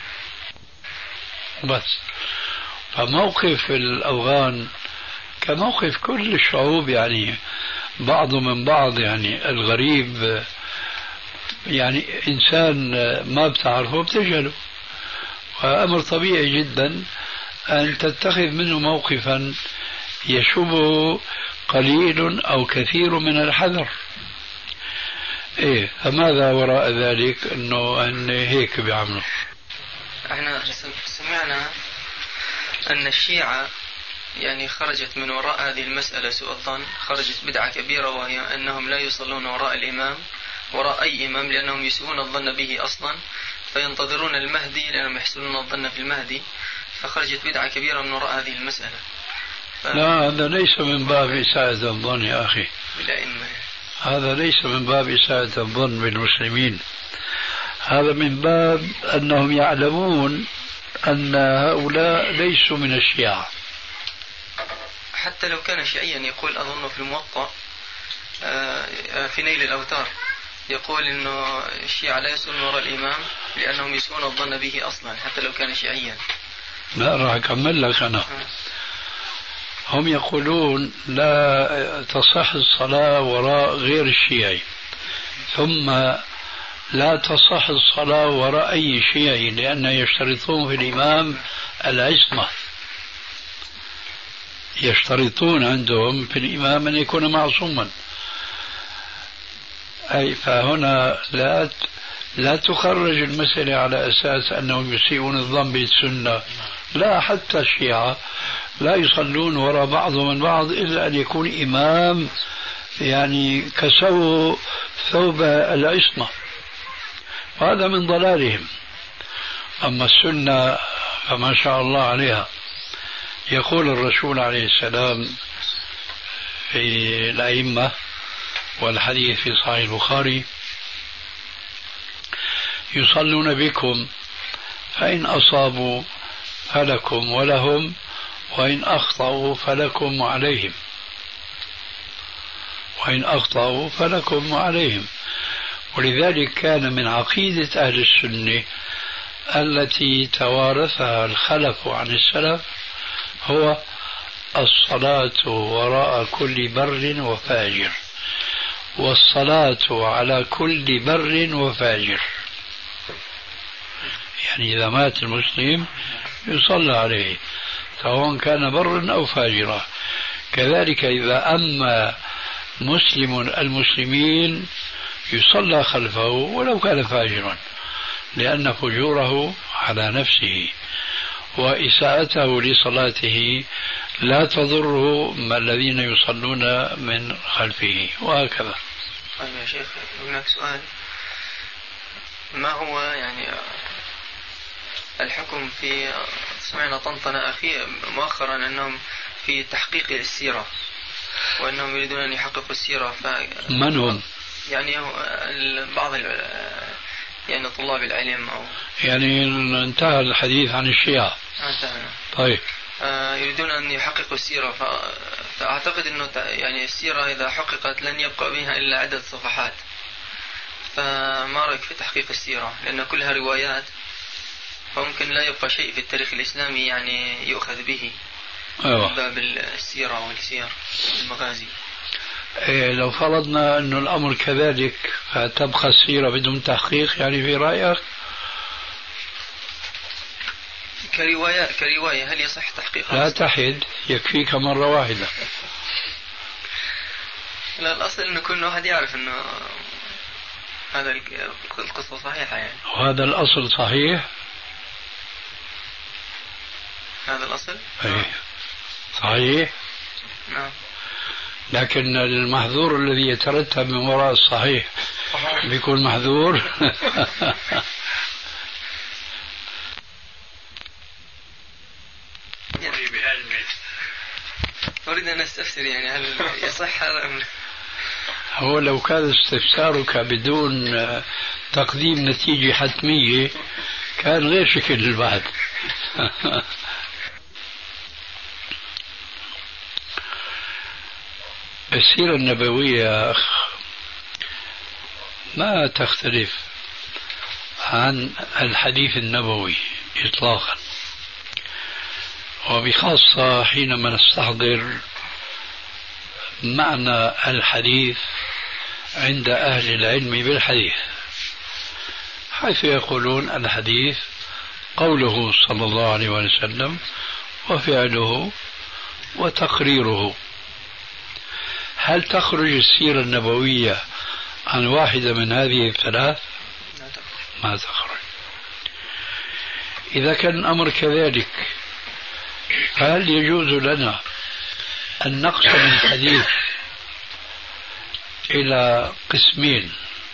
بس. فموقف الأفغان كموقف كل الشعوب، يعني بعض من بعض. يعني الغريب يعني إنسان ما بتعرفه بتجهله، وأمر طبيعي جدا أن تتخذ منه موقفا يشبه قليل أو كثير من الحذر. إيه، فماذا وراء ذلك؟ أن هيك بيعملوا. احنا سمعنا أن الشيعة يعني خرجت من وراء هذه المسألة سوء الظن، خرجت بدعة كبيرة، وهي أنهم لا يصلون وراء الإمام، وراء أي إمام، لأنهم يسيئون الظن به أصلا، فينتظرون المهدي لأنهم يحسنون الظن في المهدي. فخرجت بدعة كبيرة من وراء هذه المسألة. لا، هذا ليس من باب إساءة الظن يا أخي، هذا ليس من باب إساءة الظن بالمسلمين، هذا من باب أنهم يعلمون أن هؤلاء ليسوا من الشيعة. حتى لو كان شيعيا يقول، أظن في الموطأ في نيل الأوتار يقول إنه الشيعة لا يسألون وراء الإمام لأنهم يسألون الظن به أصلا حتى لو كان شيعيا. لا، راح أكمل لك أنا. هم يقولون لا تصح الصلاة وراء غير الشيعي، ثم لا تصح الصلاة وراء أي شيعي، لأن يشترطون في الإمام العصمة، يشترطون عندهم في الإمام أن يكون معصوما. أي فهنا لا تخرج المسألة على أساس أنهم يسيئون الظن بالسنة، لا، حتى الشيعة لا يصلون وراء بعضهم من بعض إلا أن يكون إمام يعني كسوه ثوب العصمة، وهذا من ضلالهم. أما السنة فما شاء الله عليها. يقول الرسول عليه السلام في الأئمة، والحديث في صحيح البخاري، يصلون بكم فإن أصابوا فلكم ولهم، وإن أخطأوا فلكم وعليهم، وإن أخطأوا فلكم وعليهم. ولذلك كان من عقيدة أهل السنة التي توارثها الخلف عن السلف هو الصلاة وراء كل بر وفاجر، والصلاة على كل بر وفاجر. يعني إذا مات المسلم يصلى عليه سواء كان برا أو فاجرا. كذلك إذا أما مسلم المسلمين يصلى خلفه ولو كان فاجرا، لأن فجوره على نفسه وإساءته لصلاته لا تضره الذين يصلون من خلفه، وهكذا. طيب يا شيخ، هناك سؤال: ما هو يعني الحكم في سمعنا طنطنة أخي مؤخرا أنهم في تحقيق السيرة وأنهم يريدون أن يحققوا السيرة، من هم؟ يعني بعض يعني طلاب العلم أو يعني انتهى الحديث عن الشيعة. انتهى. طيب. يريدون أن يحققوا السيرة، فأعتقد أنه يعني السيرة إذا حققت لن يبقى بها إلا عدد صفحات، فما رأيك في تحقيق السيرة؟ لأن كلها روايات، فممكن لا يبقى شيء في التاريخ الإسلامي يعني يؤخذ به. أيوة. باب السيرة والسير المغازي. لو فرضنا أن الأمر كذلك فتبقى السيرة بدون تحقيق، يعني في رأيك؟ كرواية هل يصح تحقيقها؟ لا تحد، يكفيك مرة واحدة. لا، الأصل أنه كل واحد يعرف أنه هذا القصة صحيحة يعني. وهذا الأصل صحيح؟ هذا الأصل؟ أيه. صحيح؟ نعم. لكن المحظور الذي يترتب من وراء الصحيح بيكون محظور. أريد أن أستفسر يعني هل يصح هذا؟ هو لو كان استفسارك بدون تقديم نتيجة حتمية كان غير شكل البحث. السيرة النبوية ما تختلف عن الحديث النبوي إطلاقا، وبخاصة حينما نستحضر معنى الحديث عند أهل العلم بالحديث، حيث يقولون الحديث قوله صلى الله عليه وسلم وفعله وتقريره. هل تخرج السيرة النبوية عن واحدة من هذه الثلاث؟ ما تخرج. إذا كان الأمر كذلك فهل يجوز لنا أن نقسم الحديث إلى قسمين،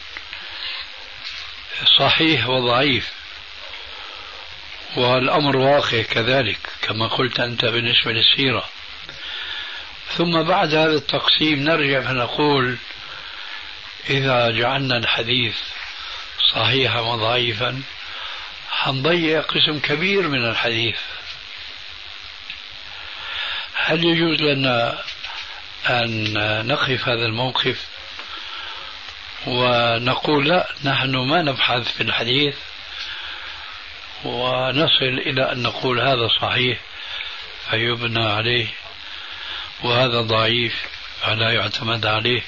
صحيح وضعيف، والأمر واقع كذلك كما قلت أنت بالنسبة للسيرة، ثم بعد هذا التقسيم نرجع فنقول إذا جعلنا الحديث صحيحا وضعيفا حنضيع قسم كبير من الحديث؟ هل يجوز لنا أن نقف هذا الموقف ونقول لا، نحن ما نبحث في الحديث ونصل إلى أن نقول هذا صحيح فيبنى عليه وهذا ضعيف فلا يعتمد عليه،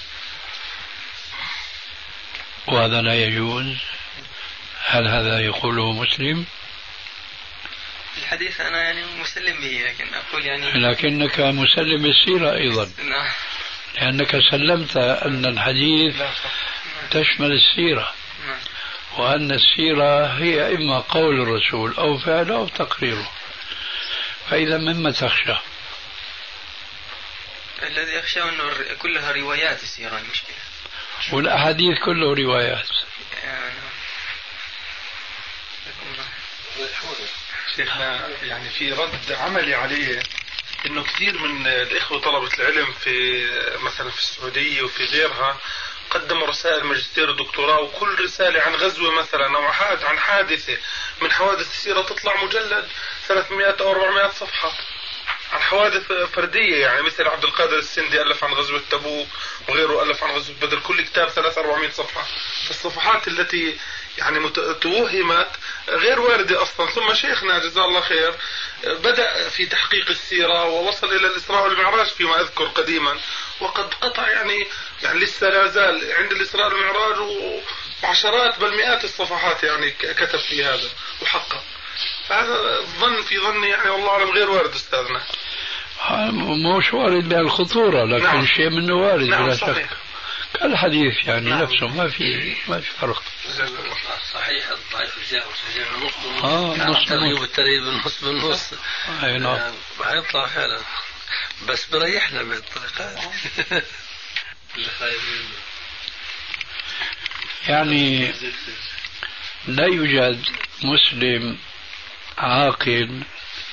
وهذا لا يجوز؟ هل هذا يقوله مسلم؟ الحديث أنا يعني مسلم به، لكن أقول يعني لكنك مسلم بالسيرة أيضا، لأنك سلمت أن الحديث تشمل السيرة، وأن السيرة هي إما قول الرسول أو فعله أو تقريره، فإذا مما تخشى؟ الذي يخشى أنه كلها روايات السيرة المشكلة، والأحاديث كله روايات. شيخنا يعني في رد عملي عليه انه كثير من الاخوه طلبه العلم في مثلا في السعوديه وفي غيرها قدموا رسائل ماجستير ودكتوراه، وكل رسالة عن غزوة مثلا أو عن حادثة من حوادث السيرة تطلع مجلد 300 أو 400 صفحة عن حوادث فردية. يعني مثل عبد القادر السندي ألف عن غزوة تبوك، وغيره ألف عن غزوة بدر، كل كتاب 300-400 صفحة. فالصفحات التي يعني توهمت غير واردة أصلا. ثم شيخنا جزاه الله خير بدأ في تحقيق السيرة ووصل إلى الإسراء والمعراج فيما أذكر قديما، وقد قطع يعني لسه لا زال عند الإسراء والمعراج وعشرات بل مئات الصفحات يعني كتب في هذا وحقق. فهذا ظن في ظني يعني والله أعلم غير وارد أستاذنا. مش وارد بهالخطورة، لكن نعم. شيء منه وارد نعم بلا شك. كالحديث يعني نعم. نفسه ما في فرق. صحيح الضعيف الجاء نص ترغيب الترغيب النص بالنص. أي نعم. حيطلع فعلا، بس بريحنا بالطريقة. يعني لا يوجد مسلم عاقل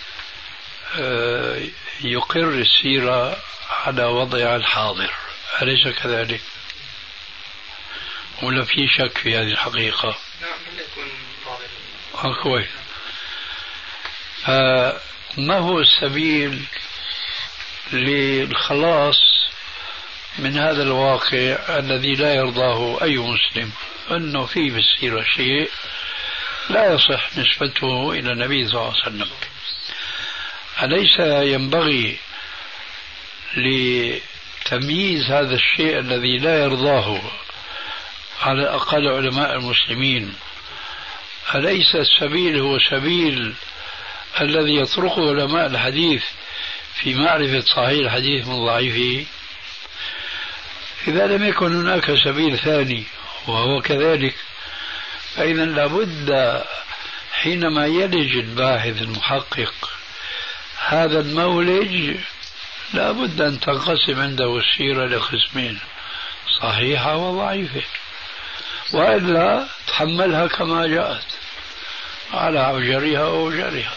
يقر السيرة على وضعها الحاضر، أليس كذلك؟ ولا في شك في هذه الحقيقة؟ نعم. كويس. فما هو السبيل للخلاص من هذا الواقع الذي لا يرضاه أي مسلم، أنه في بالسيرة شيء لا يصح نسبته إلى النبي صلى الله عليه وسلم؟ أليس ينبغي لتمييز هذا الشيء الذي لا يرضاه على الأقل علماء المسلمين، أليس السبيل هو سبيل الذي يطرقه علماء الحديث في معرفة صحيح الحديث من ضعيفه؟ إذا لم يكن هناك سبيل ثاني وهو كذلك، فإذا لابد حينما يلج الباحث المحقق هذا المولج لابد أن تنقسم عنده السيرة لقسمين، صحيحة وضعيفة، وإلا تحملها كما جاءت على عجرها ووجرها.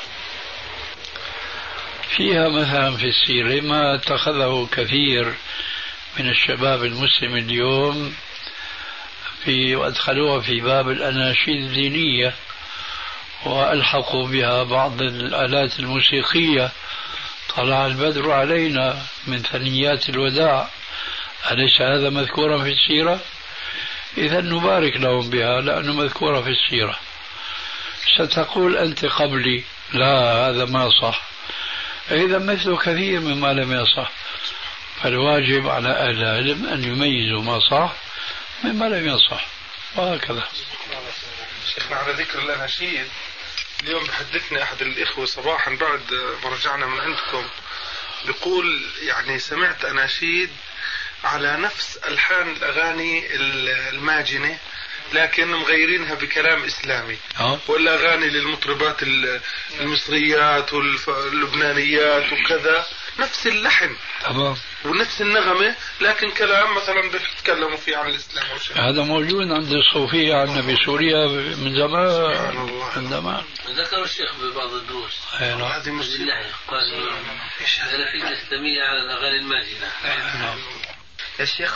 فيها مثلا في السيرة ما اتخذه كثير من الشباب المسلم اليوم وأدخلوها في باب الأناشيد الدينية، وألحقوا بها بعض الآلات الموسيقية، طلع البدر علينا من ثنيات الوداع، أليس هذا مذكورا في السيرة؟ إذا نبارك لهم بها لأنه مذكورة في السيرة. ستقول أنت قبلي لا هذا ما صح، إذا مثل كثير مما لم يصح، فالواجب على أهل العلم أن يميزوا ما صح مما لم يصح، وهكذا. شيخنا على ذكر الأناشيد، اليوم بحدثني أحد الإخوة صباحا بعد ما رجعنا من عندكم، بيقول يعني سمعت أناشيد على نفس ألحان الأغاني الماجنة لكن مغيرينها بكلام إسلامي، والأغاني للمطربات المصريات واللبنانيات وكذا، نفس اللحن تمام ونفس النغمة، لكن كلام مثلا بيتكلموا فيه عن الإسلام. هذا موجود عند الصوفية عندنا بسوريا من زمان. ذكر الشيخ ببعض الدروس هذه مشكلة. قال الأناشيد الإسلامية على الأغاني الماجنة. يا شيخ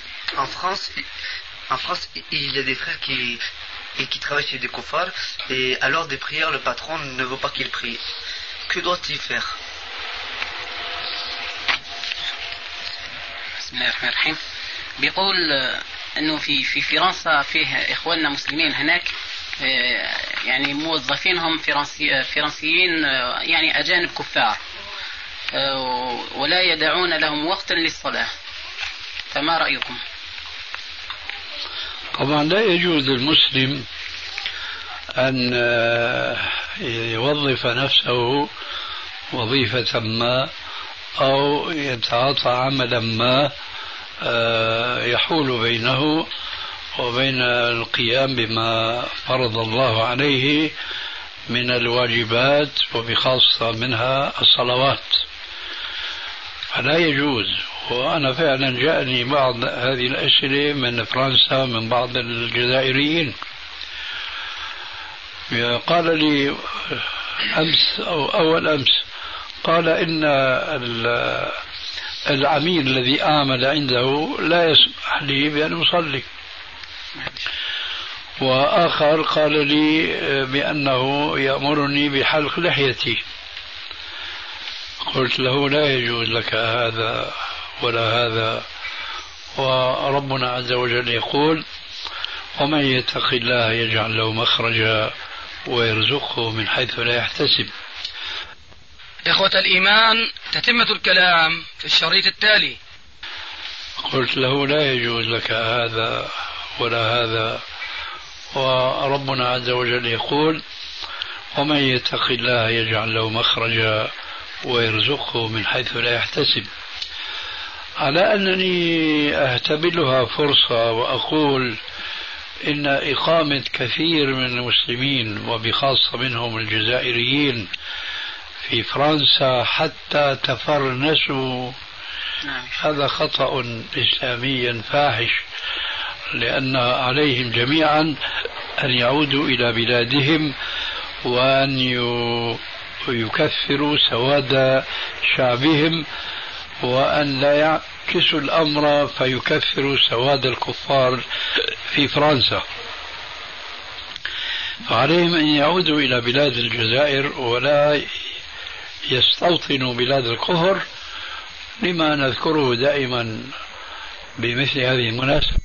En France, il y a des frères qui travaillent chez des koufars, et à l'heure des prières, le patron ne veut pas qu'ils prient. Que doit-il faire? بسم الله الرحمن الرحيم. بيقول انه في فرنسا فيه اخواننا مسلمين هناك، يعني موظفينهم فرنسيين يعني اجانب كفار، ولا يدعون لهم وقتا للصلاة، فما رأيكم؟ طبعا لا يجوز للمسلم أن يوظف نفسه وظيفة ما أو يتعاطى عملا ما يحول بينه وبين القيام بما فرض الله عليه من الواجبات، وبخاصة منها الصلوات، فلا يجوز. وأنا فعلا جاءني بعض هذه الأسئلة من فرنسا من بعض الجزائريين، قال لي أمس أو أول أمس، قال إن العميل الذي أعمل عنده لا يسمح لي بأن أصلي. وآخر قال لي بأنه يأمرني بحلق لحيتي. قلت له لا يجوز لك هذا ولا هذا، وربنا عز وجل يقول ومن يتق الله يجعل له مخرجا ويرزقه من حيث لا يحتسب. إخوة الإيمان، تتمة الكلام في الشريط التالي. قلت له لا يجوز لك هذا ولا هذا، وربنا عز وجل يقول ومن يتق الله يجعل له مخرجا ويرزقه من حيث لا يحتسب. على أنني أهتبلها فرصة وأقول إن إقامة كثير من المسلمين وبخاصة منهم الجزائريين في فرنسا حتى تفرنسوا هذا خطأ إسلامي فاحش، لأن عليهم جميعا أن يعودوا إلى بلادهم وأن يكفروا سواد شعبهم، وأن لا يعكسوا الأمر فيكفروا سواد الكفار في فرنسا. فعليهم أن يعودوا إلى بلاد الجزائر ولا يستوطنوا بلاد الكفر، لما نذكره دائما بمثل هذه المناسبة.